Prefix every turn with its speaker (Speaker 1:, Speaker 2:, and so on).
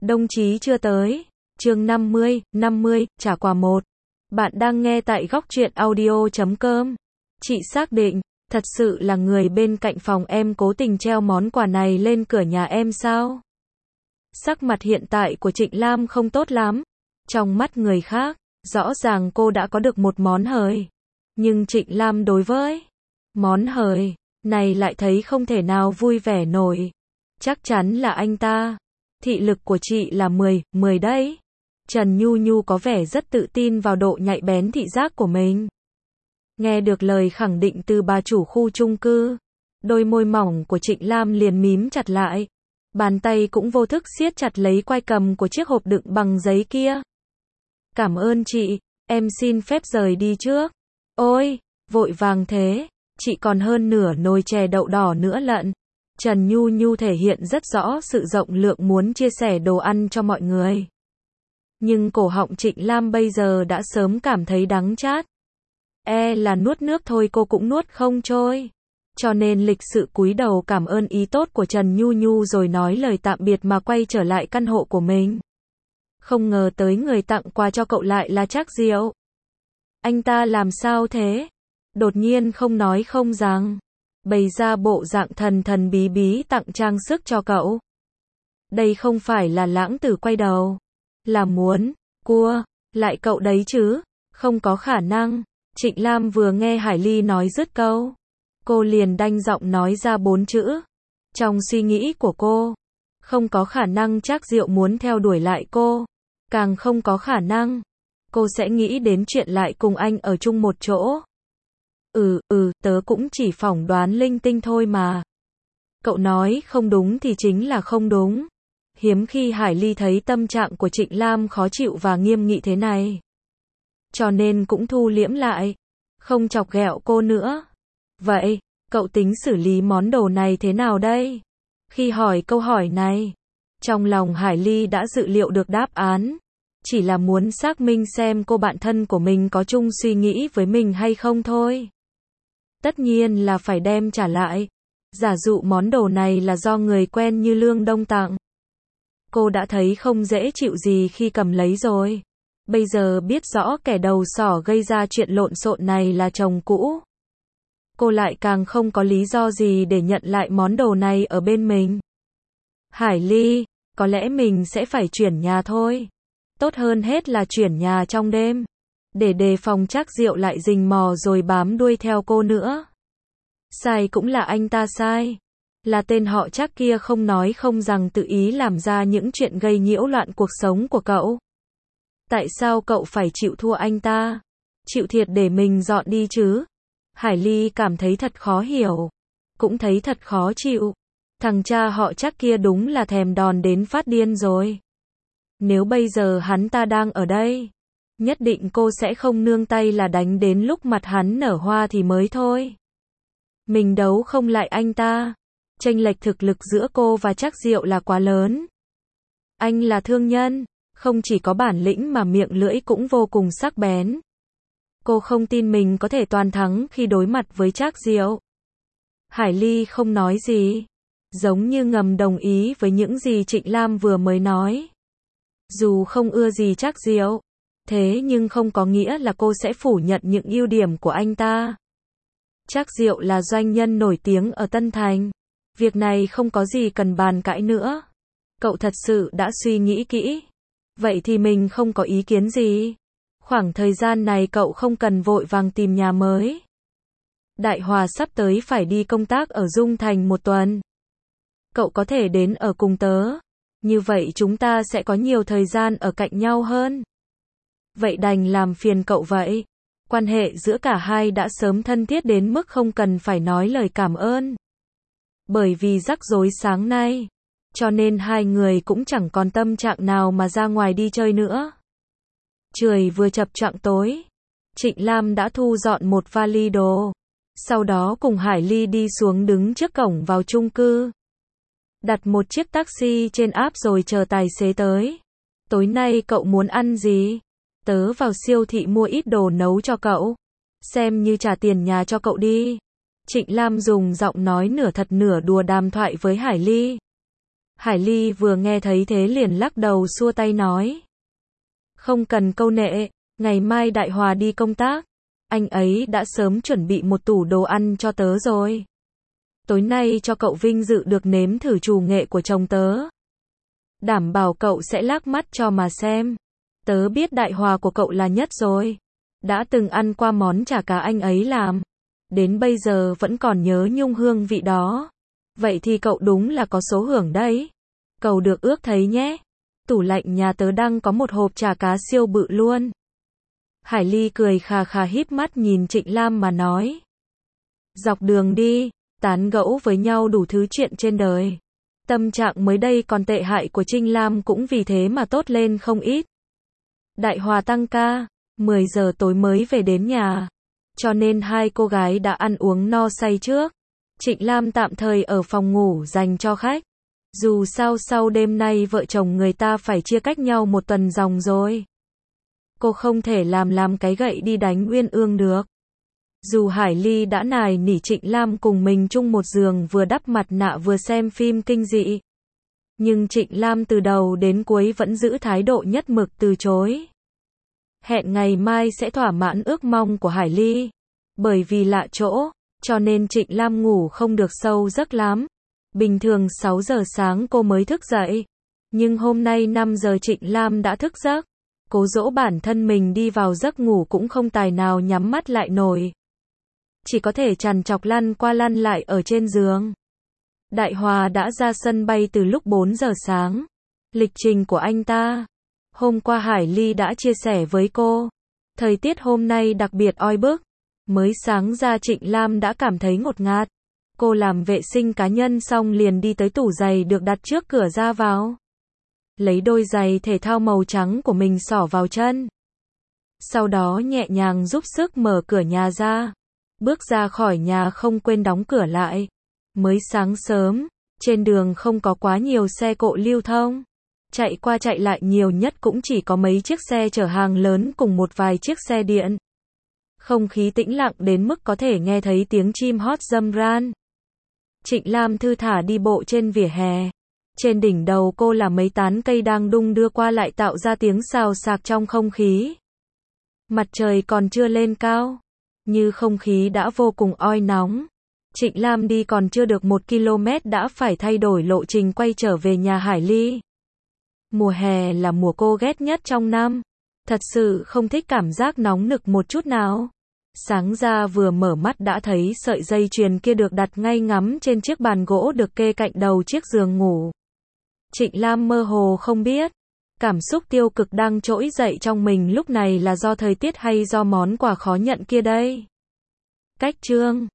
Speaker 1: Đồng chí chưa tới. Chương 50, trả quà 1. Bạn đang nghe tại góc truyện audio.com. Chị xác định, thật sự là người bên cạnh phòng em cố tình treo món quà này lên cửa nhà em sao? Sắc mặt hiện tại của Trịnh Lam không tốt lắm. Trong mắt người khác, rõ ràng cô đã có được một món hời. Nhưng Trịnh Lam đối với món hời này lại thấy không thể nào vui vẻ nổi. Chắc chắn là anh ta. Thị lực của chị là 10 đấy. Trần Nhu Nhu có vẻ rất tự tin vào độ nhạy bén thị giác của mình. Nghe được lời khẳng định từ bà chủ khu chung cư, đôi môi mỏng của Trịnh Lam liền mím chặt lại. Bàn tay cũng vô thức siết chặt lấy quai cầm của chiếc hộp đựng bằng giấy kia. Cảm ơn chị, em xin phép rời đi trước. Ôi, vội vàng thế, chị còn hơn nửa nồi chè đậu đỏ nữa lận. Trần Nhu Nhu thể hiện rất rõ sự rộng lượng muốn chia sẻ đồ ăn cho mọi người. Nhưng cổ họng Trịnh Lam bây giờ đã sớm cảm thấy đắng chát. Là nuốt nước thôi cô cũng nuốt không trôi. Cho nên lịch sự cúi đầu cảm ơn ý tốt của Trần Nhu Nhu rồi nói lời tạm biệt mà quay trở lại căn hộ của mình. Không ngờ tới người tặng quà cho cậu lại là Trác Diệu. Anh ta làm sao thế? Đột nhiên không nói không rằng, bày ra bộ dạng thần thần bí bí tặng trang sức cho cậu. Đây không phải là lãng tử quay đầu, là muốn cua lại cậu đấy chứ? Không có khả năng. Trịnh Lam vừa nghe Hải Ly nói dứt câu, cô liền đanh giọng nói ra 4 chữ. Trong suy nghĩ của cô, không có khả năng Trác Diệu muốn theo đuổi lại cô, càng không có khả năng cô sẽ nghĩ đến chuyện lại cùng anh ở chung một chỗ. Tớ cũng chỉ phỏng đoán linh tinh thôi mà. Cậu nói không đúng thì chính là không đúng. Hiếm khi Hải Ly thấy tâm trạng của Trịnh Lam khó chịu và nghiêm nghị thế này. Cho nên cũng thu liễm lại, không chọc ghẹo cô nữa. Vậy, cậu tính xử lý món đồ này thế nào đây? Khi hỏi câu hỏi này, trong lòng Hải Ly đã dự liệu được đáp án. Chỉ là muốn xác minh xem cô bạn thân của mình có chung suy nghĩ với mình hay không thôi. Tất nhiên là phải đem trả lại. Giả dụ món đồ này là do người quen như Lương Đông tặng. Cô đã thấy không dễ chịu gì khi cầm lấy rồi. Bây giờ biết rõ kẻ đầu sỏ gây ra chuyện lộn xộn này là chồng cũ. Cô lại càng không có lý do gì để nhận lại món đồ này ở bên mình. Hải Ly, có lẽ mình sẽ phải chuyển nhà thôi. Tốt hơn hết là chuyển nhà trong đêm, để đề phòng Trác Diệu lại rình mò rồi bám đuôi theo cô nữa. Sai cũng là anh ta sai. Là tên họ Trác kia không nói không rằng tự ý làm ra những chuyện gây nhiễu loạn cuộc sống của cậu. Tại sao cậu phải chịu thua anh ta? Chịu thiệt để mình dọn đi chứ? Hải Ly cảm thấy thật khó hiểu. Cũng thấy thật khó chịu. Thằng cha họ Trác kia đúng là thèm đòn đến phát điên rồi. Nếu bây giờ hắn ta đang ở đây, nhất định cô sẽ không nương tay là đánh đến lúc mặt hắn nở hoa thì mới thôi. Mình đấu không lại anh ta. Chênh lệch thực lực giữa cô và Trác Diệu là quá lớn. Anh là thương nhân, không chỉ có bản lĩnh mà miệng lưỡi cũng vô cùng sắc bén. Cô không tin mình có thể toàn thắng khi đối mặt với Trác Diệu. Hải Ly không nói gì, giống như ngầm đồng ý với những gì Trịnh Lam vừa mới nói. Dù không ưa gì Trác Diệu, thế nhưng không có nghĩa là cô sẽ phủ nhận những ưu điểm của anh ta. Trác Diệu là doanh nhân nổi tiếng ở Tân Thành. Việc này không có gì cần bàn cãi nữa. Cậu thật sự đã suy nghĩ kỹ. Vậy thì mình không có ý kiến gì. Khoảng thời gian này cậu không cần vội vàng tìm nhà mới. Đại Hòa sắp tới phải đi công tác ở Dung Thành 1 tuần. Cậu có thể đến ở cùng tớ. Như vậy chúng ta sẽ có nhiều thời gian ở cạnh nhau hơn. Vậy đành làm phiền cậu vậy. Quan hệ giữa cả hai đã sớm thân thiết đến mức không cần phải nói lời cảm ơn. Bởi vì rắc rối sáng nay, cho nên hai người cũng chẳng còn tâm trạng nào mà ra ngoài đi chơi nữa. Trời vừa chập choạng tối, Trịnh Lam đã thu dọn một vali đồ. Sau đó cùng Hải Ly đi xuống đứng trước cổng vào chung cư. Đặt một chiếc taxi trên app rồi chờ tài xế tới. Tối nay cậu muốn ăn gì? Tớ vào siêu thị mua ít đồ nấu cho cậu. Xem như trả tiền nhà cho cậu đi. Trịnh Lam dùng giọng nói nửa thật nửa đùa đàm thoại với Hải Ly. Hải Ly vừa nghe thấy thế liền lắc đầu xua tay nói. Không cần câu nệ, ngày mai Đại Hòa đi công tác. Anh ấy đã sớm chuẩn bị một tủ đồ ăn cho tớ rồi. Tối nay cho cậu vinh dự được nếm thử trù nghệ của chồng tớ. Đảm bảo cậu sẽ lác mắt cho mà xem. Tớ biết Đại Hòa của cậu là nhất rồi. Đã từng ăn qua món chả cá anh ấy làm. Đến bây giờ vẫn còn nhớ nhung hương vị đó. Vậy thì cậu đúng là có số hưởng đấy. Cậu được ước thấy nhé. Tủ lạnh nhà tớ đang có một hộp chả cá siêu bự luôn. Hải Ly cười khà khà híp mắt nhìn Trịnh Lam mà nói. Dọc đường đi, tán gẫu với nhau đủ thứ chuyện trên đời. Tâm trạng mới đây còn tệ hại của Trinh Lam cũng vì thế mà tốt lên không ít. Đại Hòa tăng ca, 10 giờ tối mới về đến nhà. Cho nên hai cô gái đã ăn uống no say trước. Trịnh Lam tạm thời ở phòng ngủ dành cho khách. Dù sao sau đêm nay vợ chồng người ta phải chia cách nhau một tuần ròng rồi. Cô không thể làm cái gậy đi đánh Uyên Ương được. Dù Hải Ly đã nài nỉ Trịnh Lam cùng mình chung một giường vừa đắp mặt nạ vừa xem phim kinh dị. Nhưng Trịnh Lam từ đầu đến cuối vẫn giữ thái độ nhất mực từ chối. Hẹn ngày mai sẽ thỏa mãn ước mong của Hải Ly. Bởi vì lạ chỗ, cho nên Trịnh Lam ngủ không được sâu giấc lắm. Bình thường 6 giờ sáng cô mới thức dậy. Nhưng hôm nay 5 giờ Trịnh Lam đã thức giấc. Cố dỗ bản thân mình đi vào giấc ngủ cũng không tài nào nhắm mắt lại nổi. Chỉ có thể trằn trọc lăn qua lăn lại ở trên giường. Đại Hòa đã ra sân bay từ lúc 4 giờ sáng. Lịch trình của anh ta. Hôm qua Hải Ly đã chia sẻ với cô. Thời tiết hôm nay đặc biệt oi bức. Mới sáng ra Trịnh Lam đã cảm thấy ngột ngạt. Cô làm vệ sinh cá nhân xong liền đi tới tủ giày được đặt trước cửa ra vào. Lấy đôi giày thể thao màu trắng của mình xỏ vào chân. Sau đó nhẹ nhàng giúp sức mở cửa nhà ra. Bước ra khỏi nhà không quên đóng cửa lại. Mới sáng sớm, trên đường không có quá nhiều xe cộ lưu thông. Chạy qua chạy lại nhiều nhất cũng chỉ có mấy chiếc xe chở hàng lớn cùng một vài chiếc xe điện. Không khí tĩnh lặng đến mức có thể nghe thấy tiếng chim hót râm ran. Trịnh Lam thư thả đi bộ trên vỉa hè. Trên đỉnh đầu cô là mấy tán cây đang đung đưa qua lại tạo ra tiếng xào xạc trong không khí. Mặt trời còn chưa lên cao. Như không khí đã vô cùng oi nóng. Trịnh Lam đi còn chưa được 1 km đã phải thay đổi lộ trình quay trở về nhà Hải Ly. Mùa hè là mùa cô ghét nhất trong năm. Thật sự không thích cảm giác nóng nực một chút nào. Sáng ra vừa mở mắt đã thấy sợi dây chuyền kia được đặt ngay ngắm trên chiếc bàn gỗ được kê cạnh đầu chiếc giường ngủ. Trịnh Lam mơ hồ không biết. Cảm xúc tiêu cực đang trỗi dậy trong mình lúc này là do thời tiết hay do món quà khó nhận kia đây. Cách chương